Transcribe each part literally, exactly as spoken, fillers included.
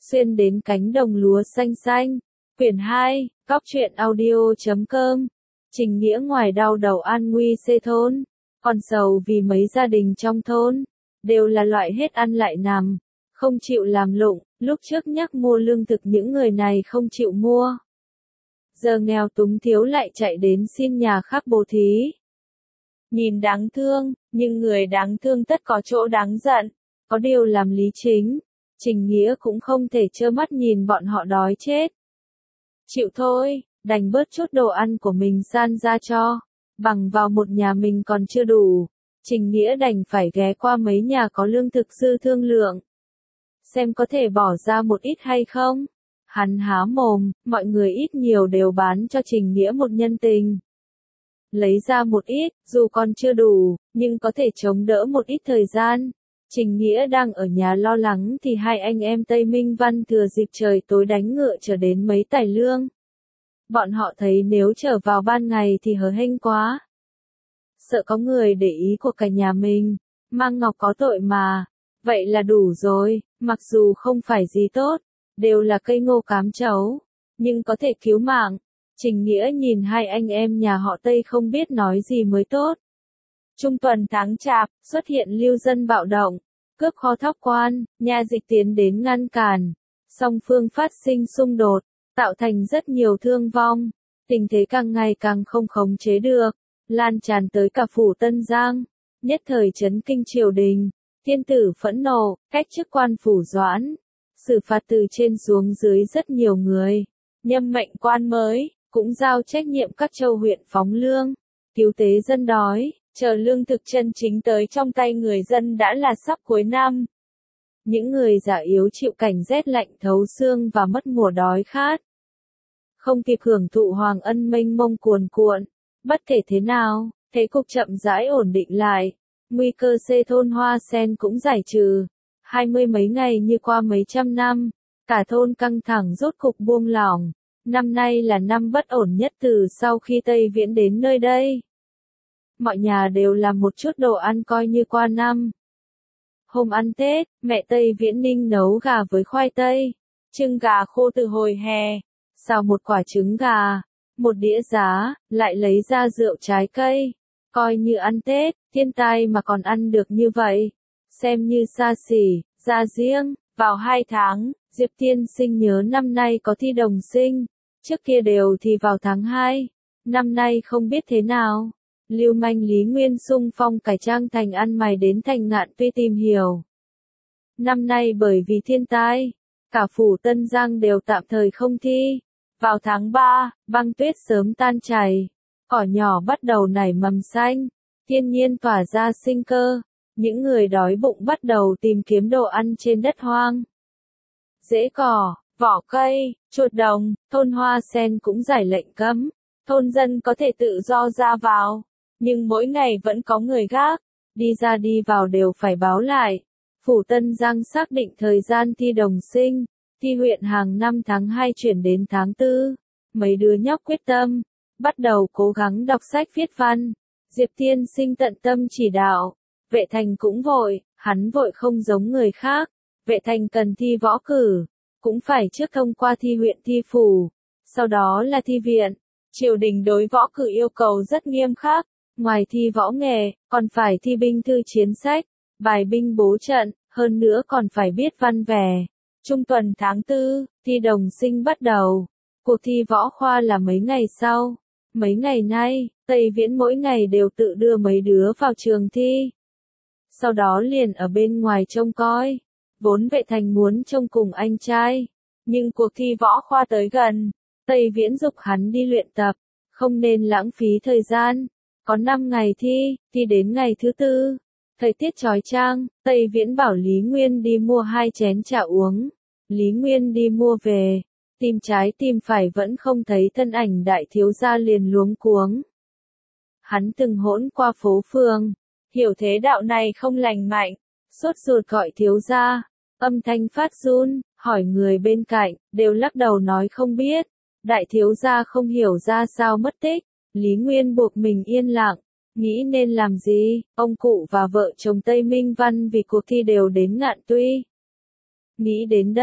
xuyên đến cánh đồng lúa xanh xanh. Quyển hai, Cóc truyện audio chấm com. Trình nghĩa ngoài đau đầu an nguy xê thôn, còn sầu vì mấy gia đình trong thôn, đều là loại hết ăn lại nằm, không chịu làm lụng, lúc trước nhắc mua lương thực những người này không chịu mua. Giờ nghèo túng thiếu lại chạy đến xin nhà khác bố thí. Nhìn đáng thương, nhưng người đáng thương tất có chỗ đáng giận, có điều làm lý chính, Trình nghĩa cũng không thể trơ mắt nhìn bọn họ đói chết. Chịu thôi, đành bớt chút đồ ăn của mình san ra cho, bằng vào một nhà mình còn chưa đủ, Trình nghĩa đành phải ghé qua mấy nhà có lương thực dư thương lượng, xem có thể bỏ ra một ít hay không. Hắn há mồm, mọi người ít nhiều đều bán cho Trình nghĩa một nhân tình. Lấy ra một ít, dù còn chưa đủ, nhưng có thể chống đỡ một ít thời gian. Trình nghĩa đang ở nhà lo lắng thì hai anh em Tây Minh Văn thừa dịp trời tối đánh ngựa trở đến mấy tài lương. Bọn họ thấy nếu trở vào ban ngày thì hớ hênh quá. Sợ có người để ý của cả nhà mình, mang ngọc có tội mà. Vậy là đủ rồi, mặc dù không phải gì tốt, đều là cây ngô cám chấu, nhưng có thể cứu mạng. Trình nghĩa nhìn hai anh em nhà họ Tây không biết nói gì mới tốt. Trung tuần tháng chạp, xuất hiện lưu dân bạo động, cướp kho thóc quan, nha dịch tiến đến ngăn cản. Song phương phát sinh xung đột, tạo thành rất nhiều thương vong. Tình thế càng ngày càng không khống chế được, lan tràn tới cả phủ Tân Giang, nhất thời chấn kinh triều đình. Thiên tử phẫn nộ, cách chức quan phủ Doãn, xử phạt từ trên xuống dưới rất nhiều người, nhâm mệnh quan mới, cũng giao trách nhiệm các châu huyện phóng lương, cứu tế dân đói, chờ lương thực chân chính tới trong tay người dân đã là sắp cuối năm. Những người già yếu chịu cảnh rét lạnh thấu xương và mất mùa đói khát, không kịp hưởng thụ hoàng ân mênh mông cuồn cuộn. Bất kể thế nào, thế cục chậm rãi ổn định lại. Nguy cơ xê thôn Hoa Sen cũng giải trừ. Hai mươi mấy ngày như qua mấy trăm năm, cả thôn căng thẳng rốt cục buông lỏng. Năm nay là năm bất ổn nhất từ sau khi Tây Viễn đến nơi đây. Mọi nhà đều làm một chút đồ ăn coi như qua năm. Hôm ăn Tết, mẹ Tây Viễn Ninh nấu gà với khoai tây, trưng gà khô từ hồi hè, xào một quả trứng gà, một đĩa giá, lại lấy ra rượu trái cây. Coi như ăn Tết, thiên tai mà còn ăn được như vậy, xem như xa xỉ. Ra riêng, vào hai tháng, Diệp tiên sinh nhớ năm nay có thi đồng sinh, trước kia đều thì vào tháng hai, năm nay không biết thế nào. Lưu manh Lý Nguyên xung phong cải trang thành ăn mày đến thành Ngạn Tuy tìm hiểu. Năm nay bởi vì thiên tai, cả phủ Tân Giang đều tạm thời không thi. Vào tháng ba, băng tuyết sớm tan chảy, cỏ nhỏ bắt đầu nảy mầm xanh, thiên nhiên tỏa ra sinh cơ, những người đói bụng bắt đầu tìm kiếm đồ ăn trên đất hoang. Rễ cỏ, vỏ cây, chuột đồng, thôn Hoa Sen cũng giải lệnh cấm, thôn dân có thể tự do ra vào, nhưng mỗi ngày vẫn có người gác, đi ra đi vào đều phải báo lại. Phủ Tân Giang xác định thời gian thi đồng sinh, thi huyện hàng năm tháng hai chuyển đến tháng tư, mấy đứa nhóc quyết tâm, bắt đầu cố gắng đọc sách viết văn. Diệp tiên sinh tận tâm chỉ đạo, Vệ Thành cũng vội, hắn vội không giống người khác. Vệ Thành cần thi võ cử, cũng phải trước thông qua thi huyện thi phủ, sau đó là thi viện. Triều đình đối võ cử yêu cầu rất nghiêm khắc, ngoài thi võ nghệ, còn phải thi binh thư chiến sách, bài binh bố trận, hơn nữa còn phải biết văn vẻ. Trung tuần tháng tư, thi đồng sinh bắt đầu. Cuộc thi võ khoa là mấy ngày sau. Mấy ngày nay, Tây Viễn mỗi ngày đều tự đưa mấy đứa vào trường thi. Sau đó liền ở bên ngoài trông coi. Vốn Vệ Thành muốn trông cùng anh trai. Nhưng cuộc thi võ khoa tới gần. Tây Viễn giục hắn đi luyện tập. Không nên lãng phí thời gian. Có năm ngày thi, thi đến ngày thứ tư. Thời tiết chói chang, Tây Viễn bảo Lý Nguyên đi mua hai chén trà uống. Lý Nguyên đi mua về. Tìm trái tìm phải vẫn không thấy thân ảnh đại thiếu gia liền luống cuống. Hắn từng hỗn qua phố phường, hiểu thế đạo này không lành mạnh, sốt ruột gọi thiếu gia, âm thanh phát run, hỏi người bên cạnh, đều lắc đầu nói không biết. Đại thiếu gia không hiểu ra sao mất tích, Lý Nguyên buộc mình yên lặng, nghĩ nên làm gì. Ông cụ và vợ chồng Tây Minh Văn vì cuộc thi đều đến Ngạn Tuy. Nghĩ đến đây,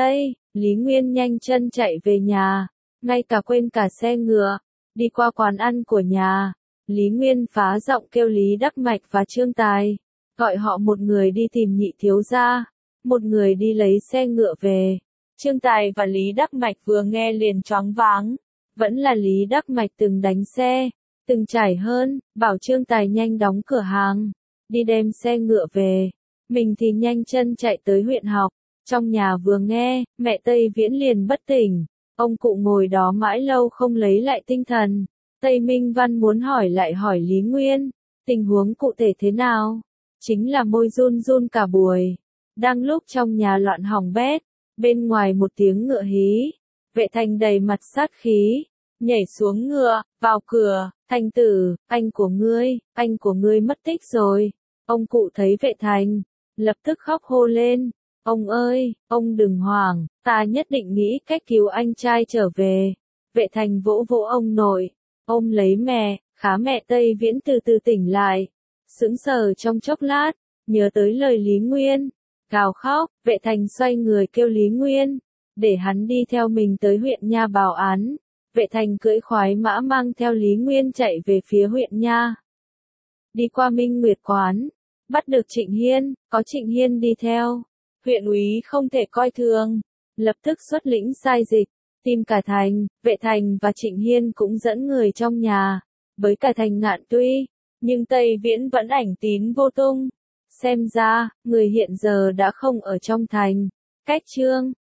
Lý Nguyên nhanh chân chạy về nhà, ngay cả quên cả xe ngựa, đi qua quán ăn của nhà. Lý Nguyên phá giọng kêu Lý Đắc Mạch và Trương Tài, gọi họ một người đi tìm nhị thiếu gia, một người đi lấy xe ngựa về. Trương Tài và Lý Đắc Mạch vừa nghe liền choáng váng, vẫn là Lý Đắc Mạch từng đánh xe, từng trải hơn, bảo Trương Tài nhanh đóng cửa hàng, đi đem xe ngựa về, mình thì nhanh chân chạy tới huyện học. Trong nhà vừa nghe, mẹ Tây Viễn liền bất tỉnh, ông cụ ngồi đó mãi lâu không lấy lại tinh thần. Tây Minh Văn muốn hỏi lại hỏi Lý Nguyên, tình huống cụ thể thế nào? Chính là môi run run cả buổi. Đang lúc trong nhà loạn hỏng bét, bên ngoài một tiếng ngựa hí, Vệ Thành đầy mặt sát khí, nhảy xuống ngựa, vào cửa, Thành tử, anh của ngươi, anh của ngươi mất tích rồi. Ông cụ thấy Vệ Thành, lập tức khóc hô lên, ông ơi, ông đừng hoảng, ta nhất định nghĩ cách cứu anh trai trở về. Vệ Thành vỗ vỗ ông nội, ôm lấy mẹ, khá mẹ Tây Viễn từ từ tỉnh lại, sững sờ trong chốc lát, nhớ tới lời Lý Nguyên, gào khóc. Vệ Thành xoay người kêu Lý Nguyên, để hắn đi theo mình tới huyện Nha báo án. Vệ Thành cưỡi khoái mã mang theo Lý Nguyên chạy về phía huyện Nha. Đi qua Minh Nguyệt Quán, bắt được Trịnh Hiên, có Trịnh Hiên đi theo. Huyện úy không thể coi thường, lập tức xuất lĩnh sai dịch, tìm cả Thành. Vệ Thành và Trịnh Hiên cũng dẫn người trong nhà, với cả Thành Ngạn Tuy, nhưng Tây Viễn vẫn ảnh tín vô tung. Xem ra, người hiện giờ đã không ở trong thành. Cách Trương